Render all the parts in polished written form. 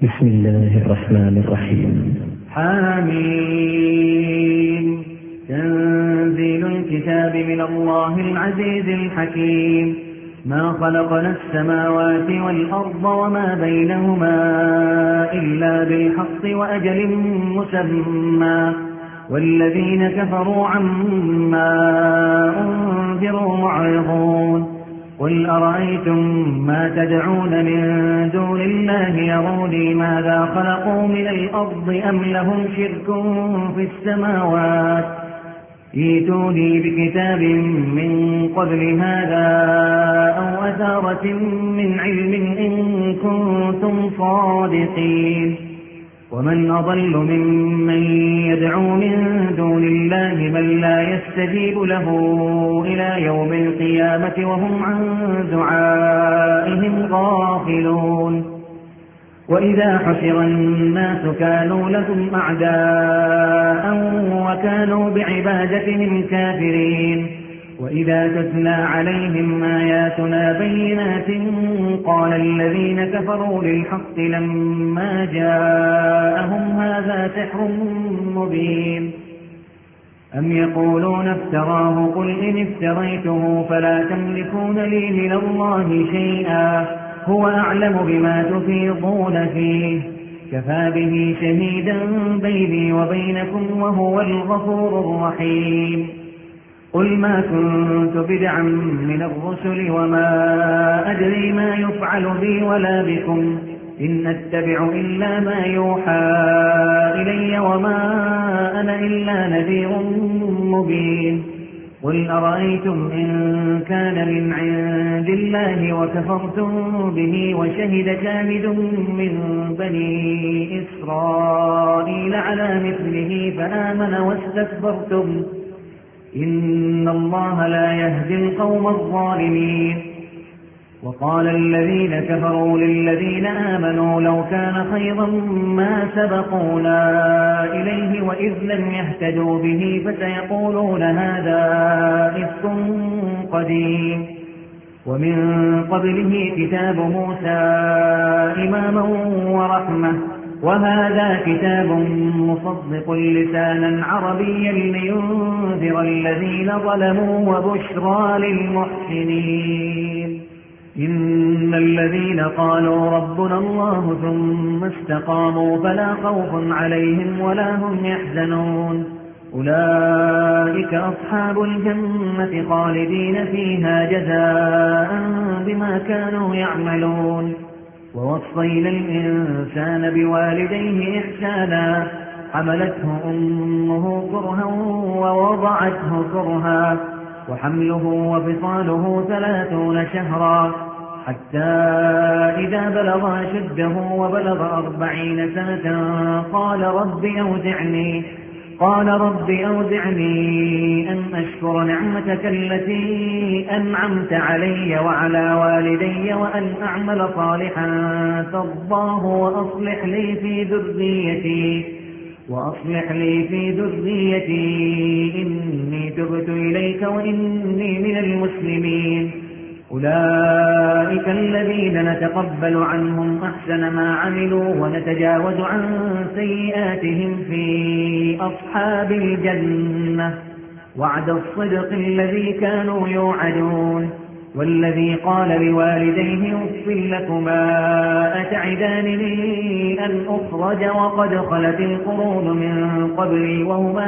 بسم الله الرحمن الرحيم. حميم. تنزيل الكتاب من الله العزيز الحكيم. ما خلقنا السماوات والأرض وما بينهما إلا بالحق وأجل مسمى، والذين كفروا عما أنذروا معرضون. قل أرأيتم ما تدعون من دون الله يروني ماذا خلقوا من الأرض أم لهم شرك في السماوات؟ ائتوني بكتاب من قبل هذا أو أثارة من علم إن كنتم صادقين. ومن أضل ممن يدعو من دون الله من لا يستجيب له إلى يوم القيامة وهم عن دعائهم غافلون. وإذا حشر الناس كانوا لهم أعداء وكانوا بعبادتهم كافرين. وإذا تتلى عليهم آياتنا بينات قال الذين كفروا للحق لما جاءهم هذا سحر مبين. أم يقولون افتراه قل إن افتريته فلا تملكون لي من الله شيئا هو أعلم بما تفيضون فيه كفى به شهيدا بيني وبينكم وهو الغفور الرحيم. قل ما كنت بدعا من الرسل وما أدري ما يفعل بي ولا بكم إن أتبع إلا ما يوحى إلي وما أنا إلا نذير مبين. قل أرأيتم إن كان من عند الله وكفرتم به وشهد شاهد من بني إسرائيل على مثله فآمن واستكبرتم إن الله لا يهدي القوم الظالمين. وقال الذين كفروا للذين آمنوا لو كان خيرا ما سبقونا إليه وإذ لم يهتدوا به فسيقولون هذا إفك قديم. ومن قبله كتاب موسى إماما ورحمة وهذا كتاب مصدق لسانا عربيا لينذر الذين ظلموا وبشرى للمحسنين. إن الذين قالوا ربنا الله ثم استقاموا فلا خوف عليهم ولا هم يحزنون أولئك أصحاب الجنة خالدين فيها جزاء بما كانوا يعملون. ووصينا الإنسان بوالديه إحسانا حملته أمه كرها ووضعته كرها وحمله وفصاله 30 شهرا حتى إذا بلغ أشده وبلغ 40 سنة قال رب أوزعني أن أشكر نعمتك التي أنعمت علي وعلى والدي وأن أعمل صالحا ترضاه وأصلح لي في ذريتي إني تبت إليك وإني من المسلمين. أولئك الذين نتقبل عنهم أحسن ما عملوا ونتجاوز عن سيئاتهم في أصحاب الجنة وعد الصدق الذي كانوا يوعدون. والذي قال لوالديه أف لكما أتعدانني أن أخرج وقد خلت القرون من قبلي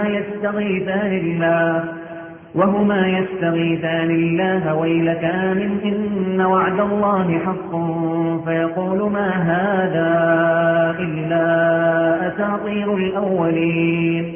وهما يستغيثان الله ويلك آمن إن وعد الله حق فيقول ما هذا إلا أساطير الأولين.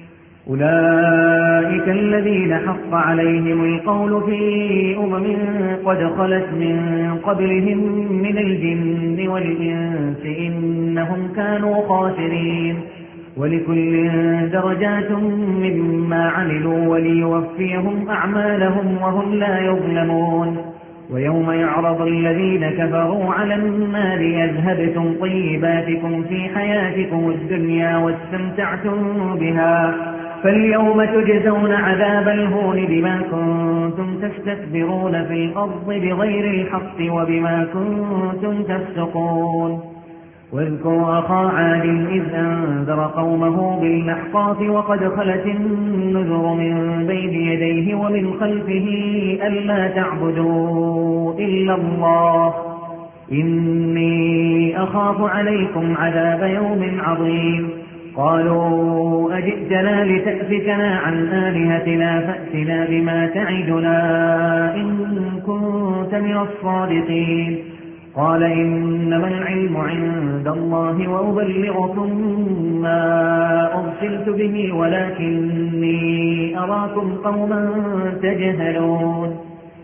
أولئك الذين حق عليهم القول في قد خلت من قبلهم من الجن والإنس إنهم كانوا خاسرين. ولكل درجات مما عملوا وليوفيهم أعمالهم وهم لا يظلمون. ويوم يعرض الذين كفروا على النار أذهبتم طيباتكم في حياتكم الدنيا واستمتعتم بها فاليوم تجزون عذاب الهون بما كنتم تستكبرون في الأرض بغير الحق وبما كنتم تفسقون. واذكر أخا عاد إذ أنذر قومه بالأحقاف وقد خلت النذر من بين يديه ومن خلفه ألا تعبدوا إلا الله إني أخاف عليكم عذاب يوم عظيم قالوا أجئتنا لتأفكنا عن آلهتنا فأتنا بما تعدنا إن كنت من الصادقين قال إنما العلم عند الله وأبلغكم ما أرسلت به ولكني أراكم قوما تجهلون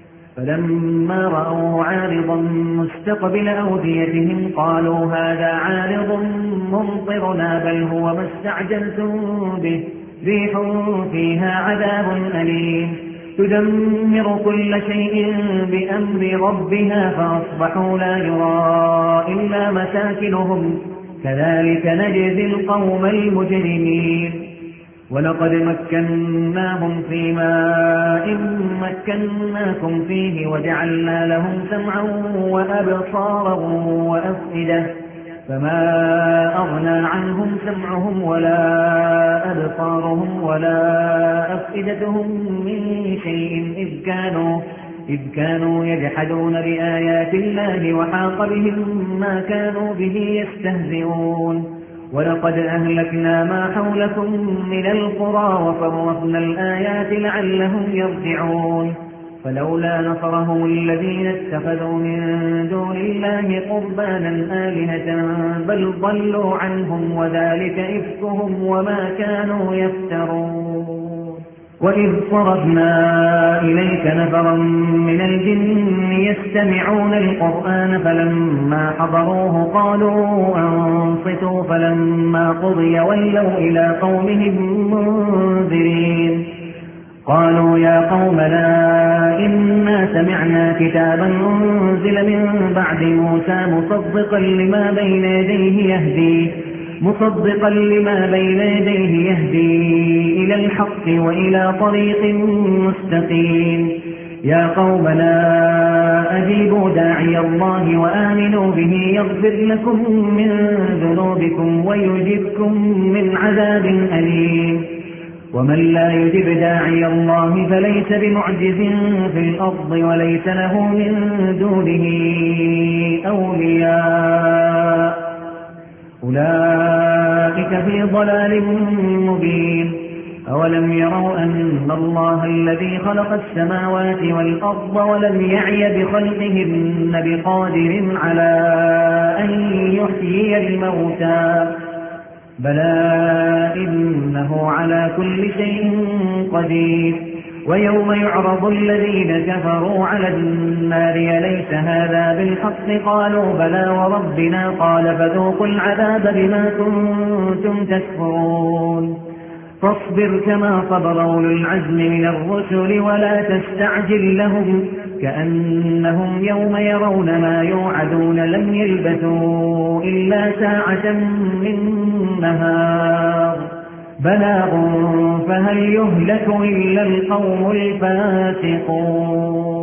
فلما رأوه عارضا مستقبل أوديتهم قالوا هذا عارض ممطرنا بل هو ما استعجلتم به ريح فيها عذاب أليم تدمر كل شيء بأمر ربها فأصبحوا لا يرى إلا مساكنهم كذلك نجزي القوم المجرمين ولقد مكناهم في ماء مكناكم فيه وجعلنا لهم سمعا وأبصارا وأفئدة فما أغنى عنهم سمعهم ولا أبصارهم ولا أفئدتهم من شيء إذ كانوا يجحدون بآيات الله وحاق بهم ما كانوا به يستهزئون ولقد أهلكنا ما حولكم من القرى وفرقنا الآيات لعلهم يرجعون فلولا نصرهم الذين اتخذوا من دون الله قربانا آلهة بل ضلوا عنهم وذلك إفكهم وما كانوا يفترون وإذ صرفنا إليك نفرا من الجن يستمعون القرآن فلما حضروه قالوا أنصتوا فلما قضي ولوا إلى قومهم منذرين قالوا يا قومنا إنا سمعنا كتابا أنزل من بعد موسى مصدقا لما بين يديه يهدي إلى الحق وإلى طريق مستقيم يا قومنا أجيبوا داعي الله وآمنوا به يغفر لكم من ذنوبكم ويجبكم من عذاب أليم ومن لا يجب داعي الله فليس بمعجز في الأرض وليس له من دونه أولياء أولئك في ضلال مبين أولم يروا أن الله الذي خلق السماوات والأرض ولم يعي بخلقهن بقادر على أن يحيي الموتى بلى إنه على كل شيء قدير ويوم يعرض الذين كفروا على النار أليس هذا بالحق قالوا بلى وربنا قال فذوقوا العذاب بما كنتم تكفرون فاصبر كما صبر أولو العزم من الرسل ولا تستعجل لهم كأنهم يوم يرون ما يوعدون لم يلبثوا إلا ساعة من نهار بلاغ فهل يهلك إلا القوم الفاسقون